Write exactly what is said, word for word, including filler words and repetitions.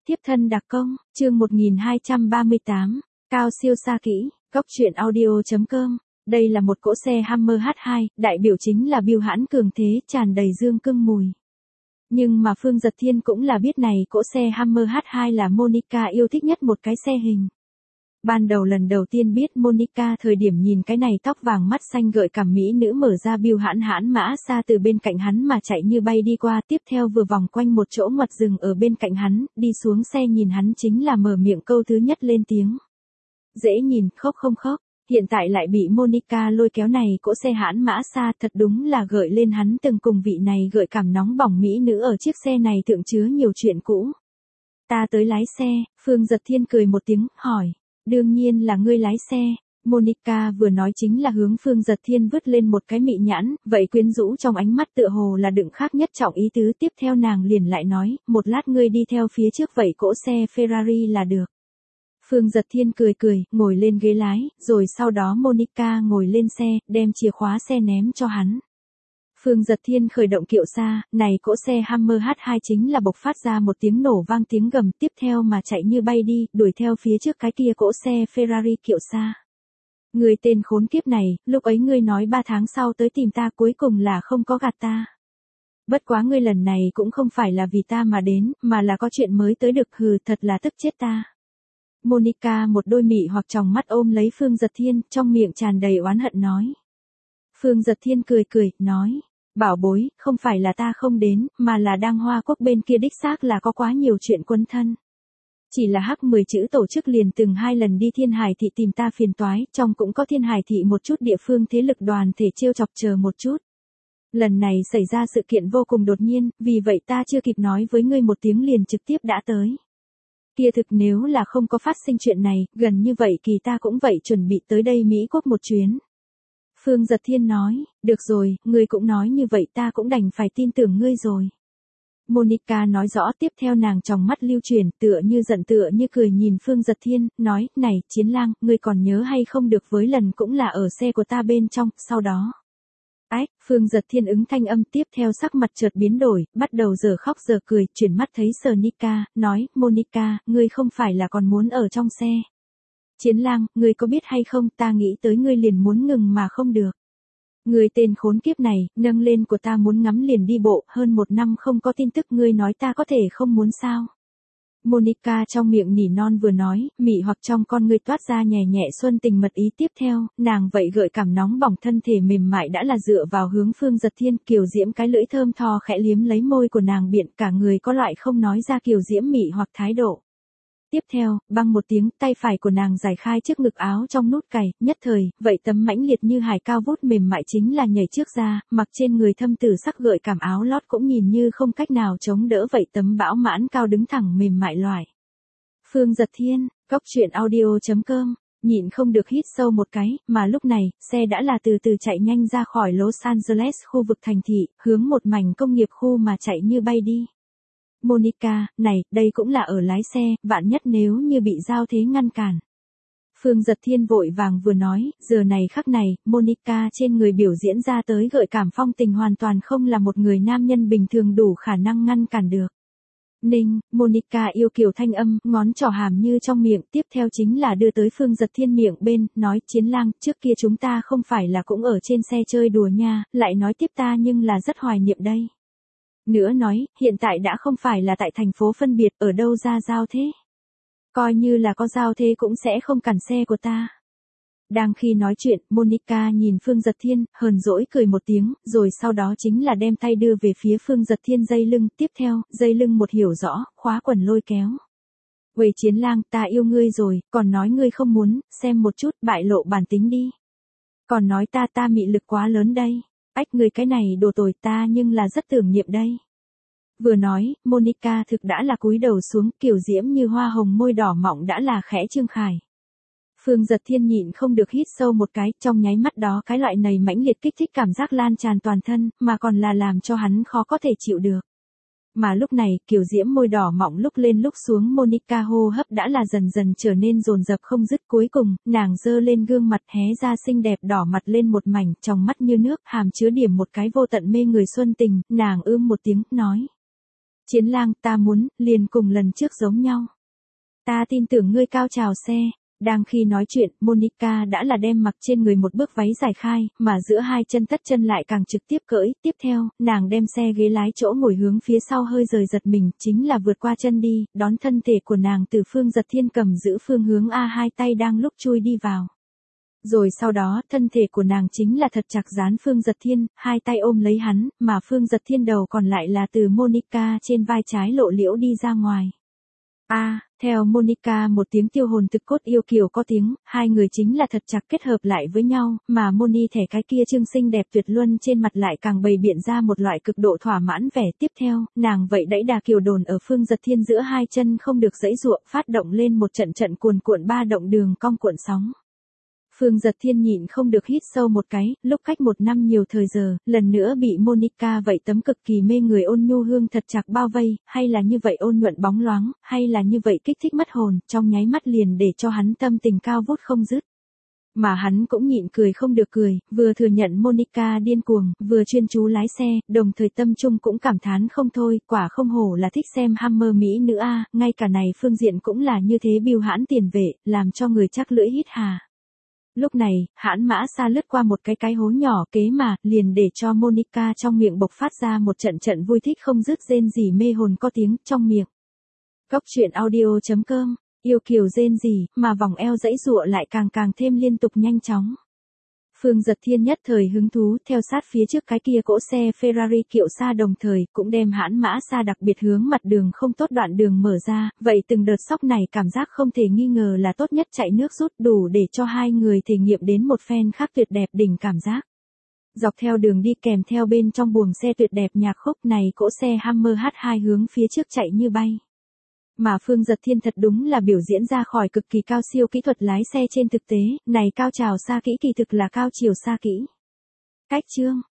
Tiếp thân đặc công, chương một nghìn hai trăm ba mươi tám, cao siêu xa kỹ, góc truyện audio chấm com. Đây là một cỗ xe Hummer H hai, đại biểu chính là bưu hãn cường thế, tràn đầy dương cương mùi. Nhưng mà Phương Dật Thiên cũng là biết này cỗ xe Hummer H hai là Monica yêu thích nhất một cái xe hình. Ban đầu lần đầu tiên biết Monica thời điểm nhìn cái này tóc vàng mắt xanh gợi cảm mỹ nữ mở ra bưu hãn hãn mã xa từ bên cạnh hắn mà chạy như bay đi qua, tiếp theo vừa vòng quanh một chỗ ngoặt rừng ở bên cạnh hắn, đi xuống xe nhìn hắn chính là mở miệng câu thứ nhất lên tiếng. Dễ nhìn, khóc không khóc, hiện tại lại bị Monica lôi kéo này cỗ xe hãn mã xa, thật đúng là gợi lên hắn từng cùng vị này gợi cảm nóng bỏng mỹ nữ ở chiếc xe này thượng chứa nhiều chuyện cũ. Ta tới lái xe, Phương Dật Thiên cười một tiếng, hỏi. Đương nhiên là ngươi lái xe. Monica vừa nói chính là hướng Phương Dật Thiên vứt lên một cái mị nhãn, vậy quyến rũ trong ánh mắt tựa hồ là đựng khác nhất trọng ý tứ. Tiếp theo nàng liền lại nói, một lát ngươi đi theo phía trước vậy cỗ xe Ferrari là được. Phương Dật Thiên cười cười, ngồi lên ghế lái, rồi sau đó Monica ngồi lên xe, đem chìa khóa xe ném cho hắn. Phương Dật Thiên khởi động kiệu xa, này cỗ xe Hummer H hai chính là bộc phát ra một tiếng nổ vang tiếng gầm, tiếp theo mà chạy như bay đi, đuổi theo phía trước cái kia cỗ xe Ferrari kiệu xa. Người tên khốn kiếp này, lúc ấy ngươi nói ba tháng sau tới tìm ta, cuối cùng là không có gạt ta. Bất quá ngươi lần này cũng không phải là vì ta mà đến, mà là có chuyện mới tới được, hừ, thật là tức chết ta. Monica một đôi mị hoặc tròng mắt ôm lấy Phương Dật Thiên, trong miệng tràn đầy oán hận nói. Phương Dật Thiên cười cười, nói. Bảo bối, không phải là ta không đến, mà là đang Hoa Quốc bên kia đích xác là có quá nhiều chuyện quân thân. Chỉ là H mười chữ tổ chức liền từng hai lần đi Thiên Hải thị tìm ta phiền toái, trong cũng có Thiên Hải thị một chút địa phương thế lực đoàn thể trêu chọc chờ một chút. Lần này xảy ra sự kiện vô cùng đột nhiên, vì vậy ta chưa kịp nói với ngươi một tiếng liền trực tiếp đã tới. Kia thực nếu là không có phát sinh chuyện này, gần như vậy kỳ ta cũng vậy chuẩn bị tới đây Mỹ Quốc một chuyến. Phương Dật Thiên nói, được rồi, ngươi cũng nói như vậy ta cũng đành phải tin tưởng ngươi rồi. Monica nói rõ, tiếp theo nàng tròng mắt lưu chuyển, tựa như giận tựa như cười nhìn Phương Dật Thiên, nói, này, Chiến Lang, ngươi còn nhớ hay không được với lần cũng là ở xe của ta bên trong, sau đó. Ách, Phương Dật Thiên ứng thanh âm, tiếp theo sắc mặt chợt biến đổi, bắt đầu giờ khóc giờ cười, chuyển mắt thấy Sonica, nói, Monica, ngươi không phải là còn muốn ở trong xe. Chiến Lang, ngươi có biết hay không, ta nghĩ tới ngươi liền muốn ngừng mà không được. Ngươi tên khốn kiếp này, nâng lên của ta muốn ngắm liền đi bộ, hơn một năm không có tin tức, ngươi nói ta có thể không muốn sao. Monica trong miệng nỉ non vừa nói, mị hoặc trong con ngươi toát ra nhẹ nhẹ xuân tình mật ý, tiếp theo, nàng vậy gợi cảm nóng bỏng thân thể mềm mại đã là dựa vào hướng Phương Dật Thiên, kiều diễm cái lưỡi thơm tho khẽ liếm lấy môi của nàng biện, cả người có loại không nói ra kiều diễm mị hoặc thái độ. Tiếp theo, băng một tiếng, tay phải của nàng giải khai trước ngực áo trong nút cày, nhất thời, vậy tấm mãnh liệt như hải cao vút mềm mại chính là nhảy trước ra, mặc trên người thâm tử sắc gợi cảm áo lót cũng nhìn như không cách nào chống đỡ vậy tấm bão mãn cao đứng thẳng mềm mại loại. Phương Dật Thiên, góc truyện audio chấm com, nhịn không được hít sâu một cái, mà lúc này, xe đã là từ từ chạy nhanh ra khỏi Los Angeles khu vực thành thị, hướng một mảnh công nghiệp khu mà chạy như bay đi. Monica, này, đây cũng là ở lái xe, vạn nhất nếu như bị giao thế ngăn cản. Phương Dật Thiên vội vàng vừa nói, giờ này khắc này, Monica trên người biểu diễn ra tới gợi cảm phong tình hoàn toàn không là một người nam nhân bình thường đủ khả năng ngăn cản được. Ninh, Monica yêu kiều thanh âm, ngón trỏ hàm như trong miệng, tiếp theo chính là đưa tới Phương Dật Thiên miệng bên, nói, Chiến Lang, trước kia chúng ta không phải là cũng ở trên xe chơi đùa nha, lại nói tiếp ta nhưng là rất hoài niệm đây. Nữa nói, hiện tại đã không phải là tại thành phố phân biệt, ở đâu ra giao thế. Coi như là có giao thế cũng sẽ không cản xe của ta. Đang khi nói chuyện, Monica nhìn Phương Dật Thiên, hờn dỗi cười một tiếng, rồi sau đó chính là đem tay đưa về phía Phương Dật Thiên dây lưng, tiếp theo, dây lưng một hiểu rõ, khóa quần lôi kéo. Uầy Chiến Lang, ta yêu ngươi rồi, còn nói ngươi không muốn, xem một chút, bại lộ bản tính đi. Còn nói ta ta mị lực quá lớn đây. Ách người cái này đồ tồi ta nhưng là rất tưởng niệm đây. Vừa nói, Monica thực đã là cúi đầu xuống, kiều diễm như hoa hồng môi đỏ mọng đã là khẽ trương khải. Phương Dật Thiên nhịn không được hít sâu một cái, trong nháy mắt đó cái loại này mãnh liệt kích thích cảm giác lan tràn toàn thân, mà còn là làm cho hắn khó có thể chịu được. Mà lúc này, kiều diễm môi đỏ mọng lúc lên lúc xuống, Monica hô hấp đã là dần dần trở nên dồn dập không dứt, cuối cùng, nàng giơ lên gương mặt hé ra xinh đẹp đỏ mặt lên một mảnh, trong mắt như nước, hàm chứa điểm một cái vô tận mê người xuân tình, nàng ưm một tiếng, nói. Chiến lang, ta muốn, liền cùng lần trước giống nhau. Ta tin tưởng ngươi cao trào xe. Đang khi nói chuyện, Monica đã là đem mặc trên người một bước váy dài khai, mà giữa hai chân tất chân lại càng trực tiếp cởi. Tiếp theo, nàng đem xe ghế lái chỗ ngồi hướng phía sau hơi rời giật mình, chính là vượt qua chân đi, đón thân thể của nàng từ Phương Giật Thiên cầm giữ phương hướng A hai tay đang lúc chui đi vào. Rồi sau đó, thân thể của nàng chính là thật chặt dán Phương Giật Thiên, hai tay ôm lấy hắn, mà Phương Giật Thiên đầu còn lại là từ Monica trên vai trái lộ liễu đi ra ngoài. A, à, theo Monica một tiếng tiêu hồn thực cốt yêu kiều có tiếng, hai người chính là thật chặt kết hợp lại với nhau, mà Moni thẻ cái kia trương xinh đẹp tuyệt luân trên mặt lại càng bày biện ra một loại cực độ thỏa mãn vẻ. Tiếp theo, nàng vậy đẩy đà kiều đồn ở Phương Giật Thiên giữa hai chân không được giãy giụa, phát động lên một trận trận cuồn cuộn ba động đường cong cuộn sóng. Phương Giật Thiên nhịn không được hít sâu một cái, lúc cách một năm nhiều thời giờ, lần nữa bị Monica vậy tấm cực kỳ mê người ôn nhu hương thật chặt bao vây, hay là như vậy ôn nhuận bóng loáng, hay là như vậy kích thích mất hồn, trong nháy mắt liền để cho hắn tâm tình cao vút không dứt. Mà hắn cũng nhịn cười không được cười, vừa thừa nhận Monica điên cuồng, vừa chuyên chú lái xe, đồng thời tâm trung cũng cảm thán không thôi, quả không hổ là thích xem Hammer mỹ nữ a, ngay cả này phương diện cũng là như thế bưu hãn tiền vệ, làm cho người chắc lưỡi hít hà. Lúc này, hãn mã xa lướt qua một cái cái hố nhỏ kế mà, liền để cho Monica trong miệng bộc phát ra một trận trận vui thích không dứt rên rỉ mê hồn có tiếng trong miệng. Cốc truyện audio chấm com, yêu kiều rên rỉ, mà vòng eo dãy giụa lại càng càng thêm liên tục nhanh chóng. Phương Giật Thiên nhất thời hứng thú theo sát phía trước cái kia cỗ xe Ferrari kiệu xa đồng thời cũng đem hãn mã xa đặc biệt hướng mặt đường không tốt đoạn đường mở ra, vậy từng đợt sóc này cảm giác không thể nghi ngờ là tốt nhất chạy nước rút đủ để cho hai người thể nghiệm đến một phen khác tuyệt đẹp đỉnh cảm giác. Dọc theo đường đi kèm theo bên trong buồng xe tuyệt đẹp nhạc khúc này cỗ xe Hammer hát hai hướng phía trước chạy như bay. Mà Phương Giật Thiên thật đúng là biểu diễn ra khỏi cực kỳ cao siêu kỹ thuật lái xe trên thực tế, này cao trào xa kỹ kỳ thực là cao chiều xa kỹ. Cách chương